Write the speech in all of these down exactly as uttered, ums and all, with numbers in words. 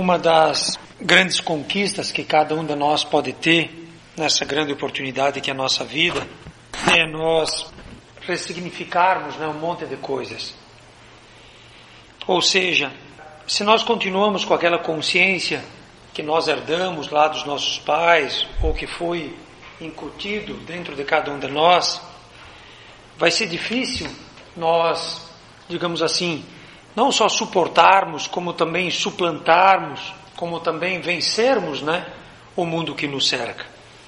Uma das grandes conquistas que cada um de nós pode ter nessa grande oportunidade que é a nossa vida é nós ressignificarmos, né, um monte de coisas. Ou seja, se nós continuamos com aquela consciência que nós herdamos lá dos nossos pais ou que foi incutido dentro de cada um de nós, vai ser difícil nós, digamos assim, não só suportarmos, como também suplantarmos, como também vencermos, né, o mundo que nos cerca.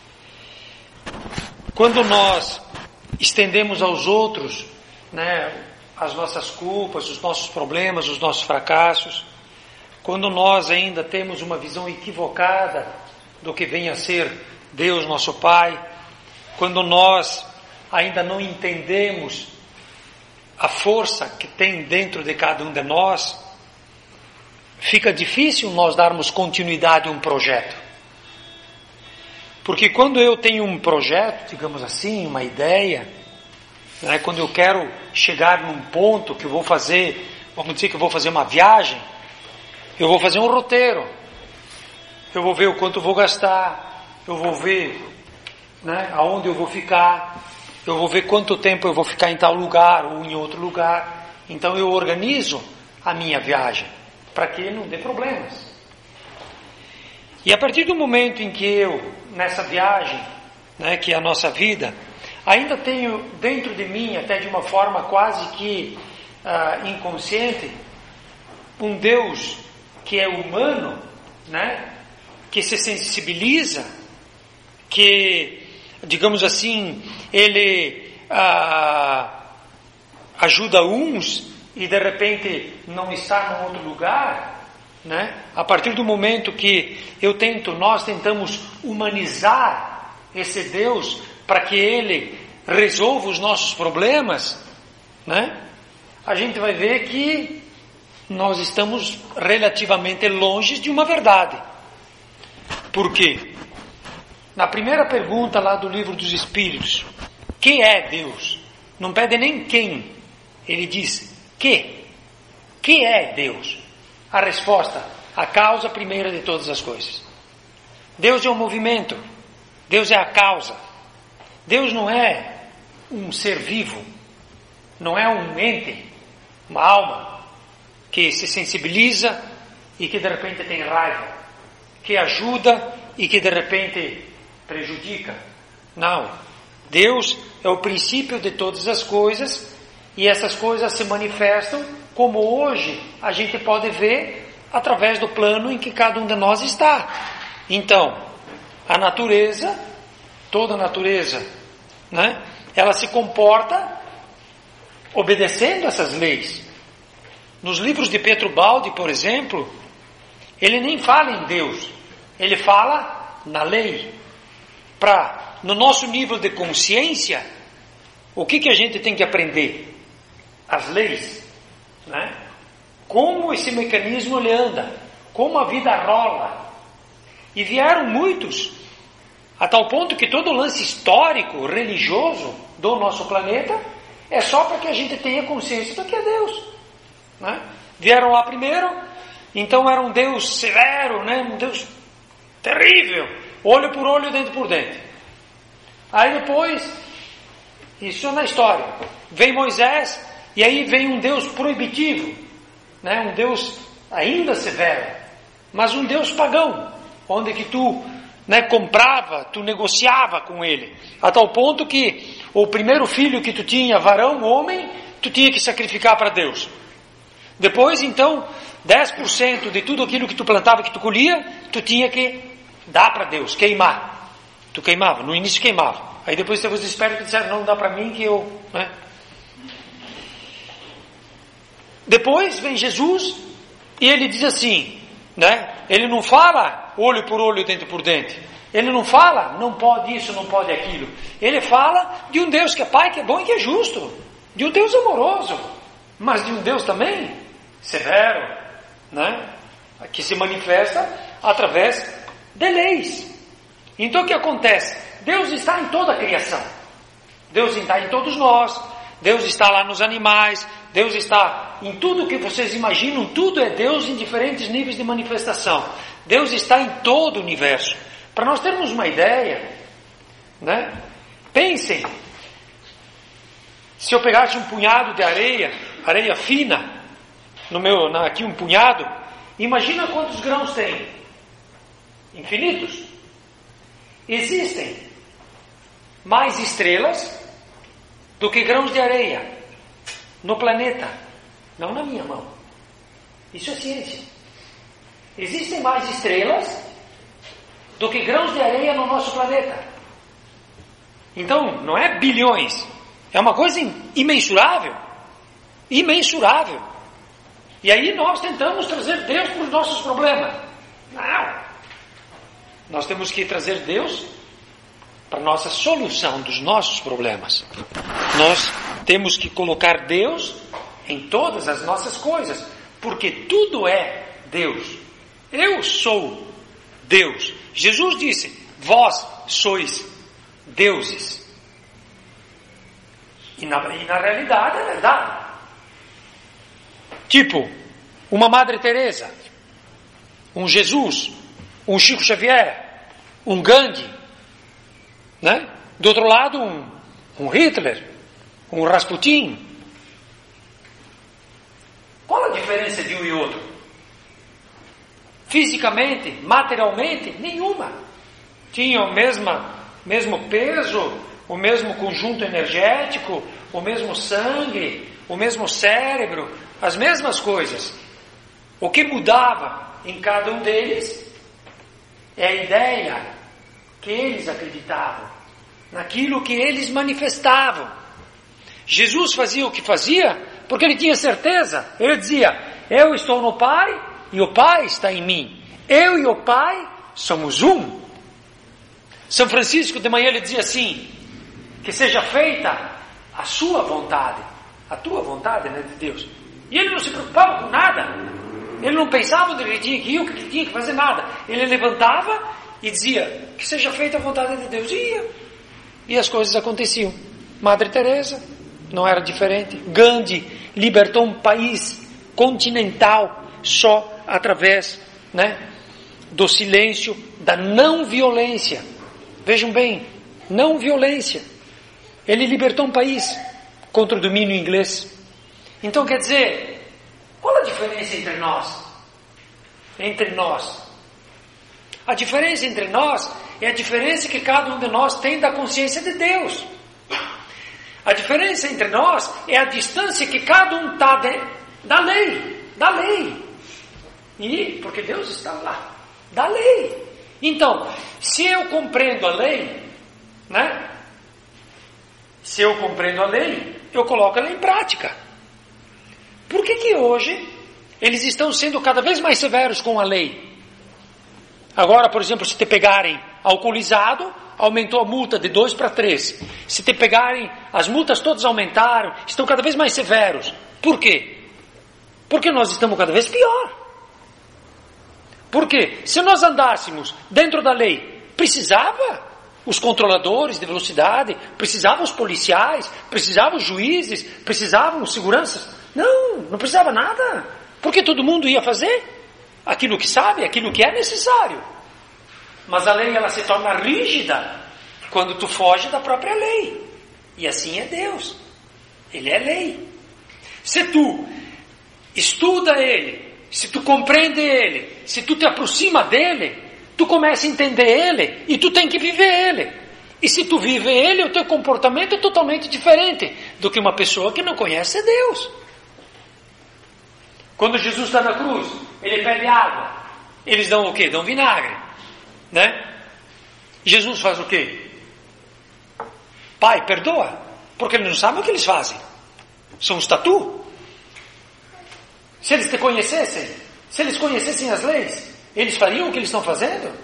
Quando nós estendemos aos outros, né, as nossas culpas, os nossos problemas, os nossos fracassos, quando nós ainda temos uma visão equivocada do que vem a ser Deus nosso Pai, quando nós ainda não entendemos a força que tem dentro de cada um de nós, fica difícil nós darmos continuidade a um projeto. Porque quando eu tenho um projeto, digamos assim, uma ideia, né, quando eu quero chegar num ponto que eu vou fazer, vamos dizer que eu vou fazer uma viagem, eu vou fazer um roteiro, eu vou ver o quanto eu vou gastar, eu vou ver, né, aonde eu vou ficar, eu vou ver quanto tempo eu vou ficar em tal lugar ou em outro lugar. Então eu organizo a minha viagem para que não dê problemas. E a partir do momento em que eu, nessa viagem, né, que é a nossa vida, ainda tenho dentro de mim, até de uma forma quase que uh, inconsciente, um Deus que é humano, né, que se sensibiliza, que, digamos assim, ele ah, ajuda uns e de repente não está num outro lugar, né? A partir do momento que eu tento, nós tentamos humanizar esse Deus para que ele resolva os nossos problemas, né? A gente vai ver que nós estamos relativamente longe de uma verdade. Por quê? Na primeira pergunta lá do Livro dos Espíritos, que é Deus? Não pede nem quem, ele diz que. Que é Deus? A resposta, a causa primeira de todas as coisas. Deus é o movimento, Deus é a causa. Deus não é um ser vivo, não é um ente, uma alma que se sensibiliza e que de repente tem raiva, que ajuda e que de repente prejudica. Não. Deus é o princípio de todas as coisas e essas coisas se manifestam como hoje a gente pode ver através do plano em que cada um de nós está. Então, a natureza, toda a natureza, né, ela se comporta obedecendo essas leis. Nos livros de Pietro Baldi, por exemplo, ele nem fala em Deus, ele fala na lei. Para, no nosso nível de consciência, o que, que a gente tem que aprender? As leis, né? Como esse mecanismo ele anda, como a vida rola. E vieram muitos, a tal ponto que todo o lance histórico, religioso do nosso planeta é só para que a gente tenha consciência do que é Deus, né? Vieram lá primeiro, então era um Deus severo, né? Um Deus terrível, olho por olho, dente por dente. Aí depois, isso é na história, vem Moisés, e aí vem um Deus proibitivo, né? Um Deus ainda severo, mas um Deus pagão, onde que tu, né, comprava, tu negociava com ele, a tal ponto que o primeiro filho que tu tinha, varão, homem, tu tinha que sacrificar para Deus. Depois, então, dez por cento de tudo aquilo que tu plantava, que tu colhia, tu tinha que dar para Deus, queimar. Tu queimava, no início queimava. Aí depois teve os espertos que disseram, não dá para mim que eu... Né? Depois vem Jesus e ele diz assim, né? Ele não fala olho por olho, dente por dente. Ele não fala, não pode isso, não pode aquilo. Ele fala de um Deus que é Pai, que é bom e que é justo. De um Deus amoroso. Mas de um Deus também severo, né? Que se manifesta através de leis. Então o que acontece? Deus está em toda a criação. Deus está em todos nós. Deus está lá nos animais, Deus está em tudo que vocês imaginam, tudo é Deus em diferentes níveis de manifestação. Deus está em todo o universo. Para nós termos uma ideia, né? Pensem, se eu pegasse um punhado de areia, areia fina, no meu, na, aqui um punhado, imagina quantos grãos tem? Infinitos. Existem mais estrelas do que grãos de areia no planeta, não na minha mão. Isso é ciência. Existem mais estrelas do que grãos de areia no nosso planeta. Então, não é bilhões, é uma coisa imensurável, imensurável. E aí nós tentamos trazer Deus para os nossos problemas. Não! Nós temos que trazer Deus para a nossa solução dos nossos problemas. Nós temos que colocar Deus em todas as nossas coisas, porque tudo é Deus. Eu sou Deus. Jesus disse, vós sois deuses. E na, e na realidade é verdade. Tipo, uma Madre Teresa, um Jesus, um Chico Xavier, um Gandhi, né? Do outro lado, um, um Hitler, um Rasputin. Qual a diferença de um e outro? Fisicamente, materialmente, nenhuma. Tinham o mesmo, mesmo peso, o mesmo conjunto energético, o mesmo sangue, o mesmo cérebro, as mesmas coisas. O que mudava em cada um deles é a ideia que eles acreditavam, naquilo que eles manifestavam. Jesus fazia o que fazia porque ele tinha certeza. Ele dizia, eu estou no Pai e o Pai está em mim. Eu e o Pai somos um. São Francisco de manhã ele dizia assim, que seja feita a sua vontade, a tua vontade, né, de Deus. E ele não se preocupava com nada. Ele não pensava onde ele tinha que ir, o que ele tinha que fazer, nada. Ele levantava e dizia, que seja feita a vontade de Deus. E ia. E as coisas aconteciam. Madre Teresa não era diferente. Gandhi libertou um país continental só através, né, do silêncio, da não violência. Vejam bem, não violência. Ele libertou um país contra o domínio inglês. Então quer dizer, qual a diferença entre nós? Entre nós. A diferença entre nós é a diferença que cada um de nós tem da consciência de Deus. A diferença entre nós é a distância que cada um está da lei. Da lei. E, porque Deus está lá. Da lei. Então, se eu compreendo a lei, né? Se eu compreendo a lei, eu coloco ela em prática. Por que que hoje eles estão sendo cada vez mais severos com a lei? Agora, por exemplo, se te pegarem alcoolizado, aumentou a multa de dois para três. Se te pegarem, as multas todas aumentaram, estão cada vez mais severos. Por quê? Porque nós estamos cada vez pior. Por quê? Se nós andássemos dentro da lei, precisava os controladores de velocidade, precisavam os policiais, precisavam os juízes, precisavam os seguranças. Não, não precisava nada. Porque todo mundo ia fazer aquilo que sabe, aquilo que é necessário. Mas a lei ela se torna rígida quando tu foge da própria lei. E assim é Deus. Ele é lei. Se tu estuda Ele, se tu compreende Ele, se tu te aproxima dEle, tu começa a entender Ele e tu tem que viver Ele. E se tu vive Ele, o teu comportamento é totalmente diferente do que uma pessoa que não conhece Deus. Quando Jesus está na cruz, Ele pede água. Eles dão o quê? Dão vinagre. Né? Jesus faz o quê? Pai, perdoa. Porque eles não sabem o que eles fazem. São os tatu. Se eles te conhecessem, se eles conhecessem as leis, eles fariam o que eles estão fazendo?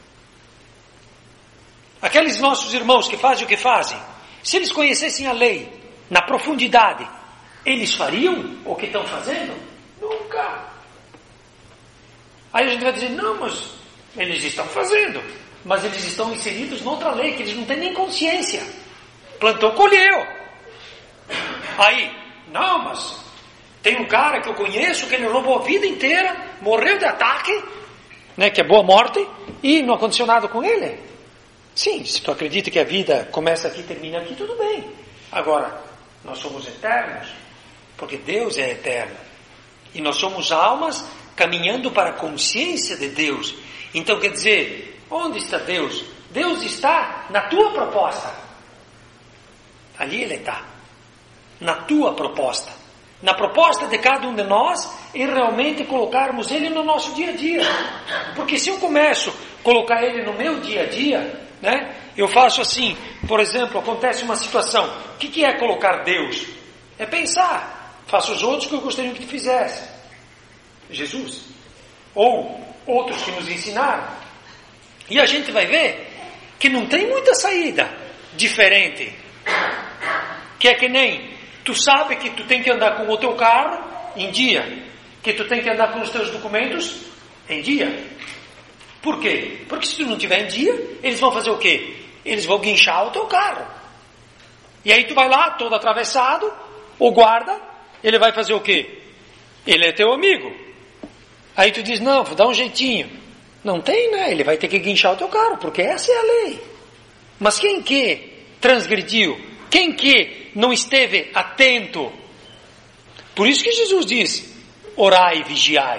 Aqueles nossos irmãos que fazem o que fazem, se eles conhecessem a lei na profundidade, eles fariam o que estão fazendo? Nunca. Aí a gente vai dizer, não, mas eles estão fazendo, mas eles estão inseridos noutra lei que eles não têm nem consciência. Plantou, colheu. Aí, não, mas tem um cara que eu conheço que ele roubou a vida inteira, morreu de ataque, né, que é boa morte, e não aconteceu nada com ele. Sim, se tu acredita que a vida começa aqui e termina aqui, tudo bem. Agora, nós somos eternos, porque Deus é eterno. E nós somos almas caminhando para a consciência de Deus. Então, quer dizer, onde está Deus? Deus está na tua proposta. Ali Ele está. Na tua proposta. Na proposta de cada um de nós, em realmente colocarmos Ele no nosso dia a dia. Porque se eu começo a colocar Ele no meu dia a dia, né, eu faço assim, por exemplo, acontece uma situação. O que, que é colocar Deus? É pensar, faça os outros que eu gostaria que tu fizesse. Jesus. Ou outros que nos ensinaram. E a gente vai ver que não tem muita saída diferente. Que é que nem, tu sabe que tu tem que andar com o teu carro em dia, que tu tem que andar com os teus documentos em dia. Por quê? Porque se tu não tiver em dia, eles vão fazer o quê? Eles vão guinchar o teu carro. E aí tu vai lá, todo atravessado, o guarda, ele vai fazer o quê? Ele é teu amigo. Aí tu diz, não, vou dar um jeitinho. Não tem, né? Ele vai ter que guinchar o teu carro, porque essa é a lei. Mas quem que transgrediu? Quem que não esteve atento? Por isso que Jesus diz, orai e vigiai.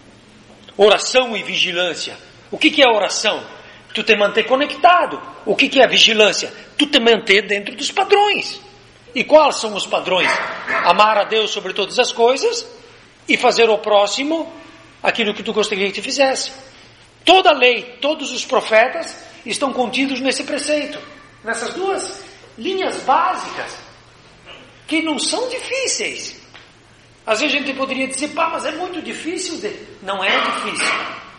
Oração e vigilância. O que que é oração? Tu te manter conectado. O que que é vigilância? Tu te manter dentro dos padrões. E quais são os padrões? Amar a Deus sobre todas as coisas e fazer ao próximo aquilo que tu gostaria que te fizesse. Toda a lei, todos os profetas estão contidos nesse preceito. Nessas duas linhas básicas, que não são difíceis. Às vezes a gente poderia dizer, pá, mas é muito difícil. De... Não é difícil.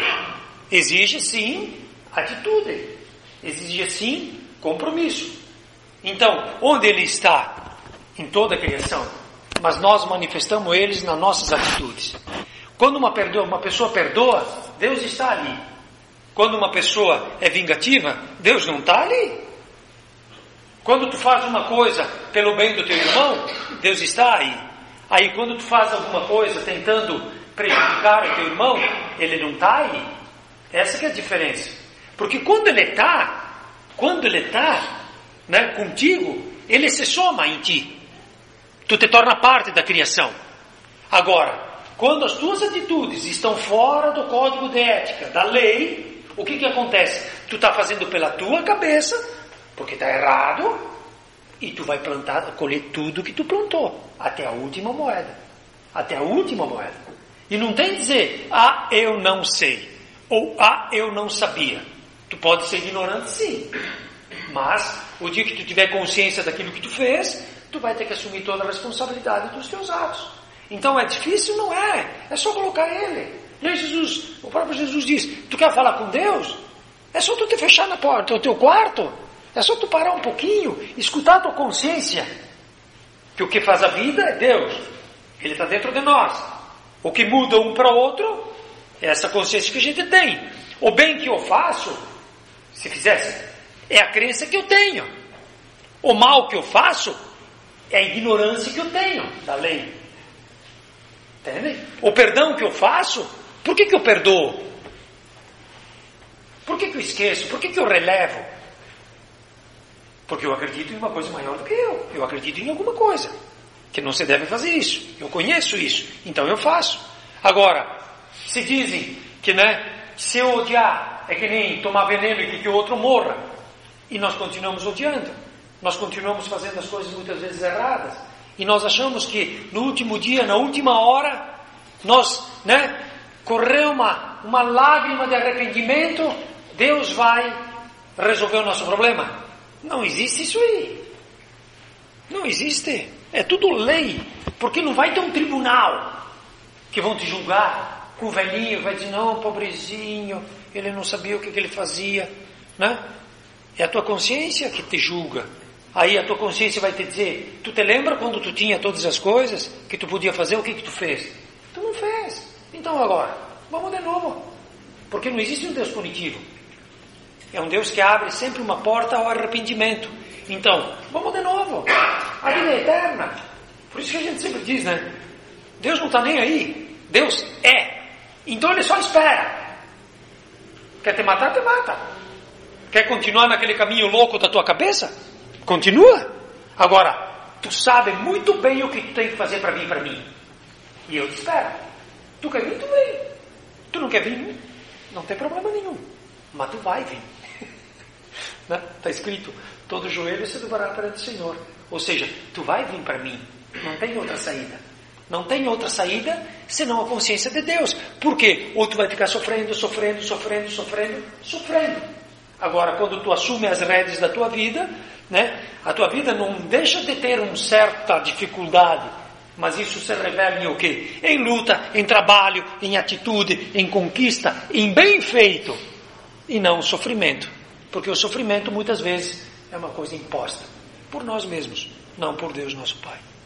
Exige sim atitude. Exige sim compromisso. Então, onde Ele está? Em toda a criação. Mas nós manifestamos eles nas nossas atitudes. Quando uma, perdoa, uma pessoa perdoa, Deus está ali. Quando uma pessoa é vingativa, Deus não está ali. Quando tu faz uma coisa pelo bem do teu irmão, Deus está aí. Aí quando tu faz alguma coisa tentando prejudicar o teu irmão, Ele não está aí. Essa que é a diferença. Porque quando Ele está, quando Ele está, né, contigo, Ele se soma em ti. Tu te torna parte da criação. Agora, quando as tuas atitudes estão fora do código de ética, da lei, o que que acontece? Tu está fazendo pela tua cabeça, porque está errado, e tu vai plantar, colher tudo que tu plantou, até a última moeda. Até a última moeda. E não tem dizer, ah, eu não sei, ou ah, eu não sabia. Tu pode ser ignorante sim, mas o dia que tu tiver consciência daquilo que tu fez, tu vai ter que assumir toda a responsabilidade dos teus atos. Então é difícil? Não é. É só colocar Ele. Jesus, o próprio Jesus diz, tu quer falar com Deus? É só tu te fechar na porta, no teu quarto. É só tu parar um pouquinho, escutar a tua consciência. Que o que faz a vida é Deus. Ele está dentro de nós. O que muda um para o outro é essa consciência que a gente tem. O bem que eu faço, se fizesse, é a crença que eu tenho. O mal que eu faço é a ignorância que eu tenho da lei. Entende? O perdão que eu faço, por que que eu perdoo? Por que que eu esqueço? Por que que eu relevo? Porque eu acredito em uma coisa maior do que eu. Eu acredito em alguma coisa. Que não se deve fazer isso. Eu conheço isso. Então eu faço. Agora, se dizem que, né, se eu odiar é que nem tomar veneno e que o outro morra. E nós continuamos odiando. Nós continuamos fazendo as coisas muitas vezes erradas. E nós achamos que no último dia, na última hora, nós, né, correu uma, uma lágrima de arrependimento, Deus vai resolver o nosso problema. Não existe isso aí. Não existe. É tudo lei. Porque não vai ter um tribunal que vão te julgar com o velhinho, vai dizer, não, pobrezinho, ele não sabia o que, que ele fazia, né? É a tua consciência que te julga. Aí a tua consciência vai te dizer, tu te lembra quando tu tinha todas as coisas que tu podia fazer, o que que tu fez? Tu não fez. Então agora, vamos de novo. Porque não existe um Deus punitivo. É um Deus que abre sempre uma porta ao arrependimento. Então, vamos de novo. A vida é eterna. Por isso que a gente sempre diz, né? Deus não está nem aí. Deus é. Então Ele só espera. Quer te matar, te mata. Quer continuar naquele caminho louco da tua cabeça? Continua. Agora, tu sabe muito bem o que tu tem que fazer para vir para mim. E eu te espero. Tu quer vir, tu vem. Tu não quer vir, não tem problema nenhum. Mas tu vai vir. Está escrito, todo joelho se dobrará perante o Senhor. Ou seja, tu vai vir para mim. Não tem outra saída. Não tem outra saída senão a consciência de Deus. Por quê? Ou tu vai ficar sofrendo, sofrendo, sofrendo, sofrendo, sofrendo. Agora, quando tu assume as rédeas da tua vida, né, a tua vida não deixa de ter uma certa dificuldade, mas isso se revela em o quê? Em luta, em trabalho, em atitude, em conquista, em bem feito, e não sofrimento. Porque o sofrimento muitas vezes é uma coisa imposta por nós mesmos, não por Deus nosso Pai.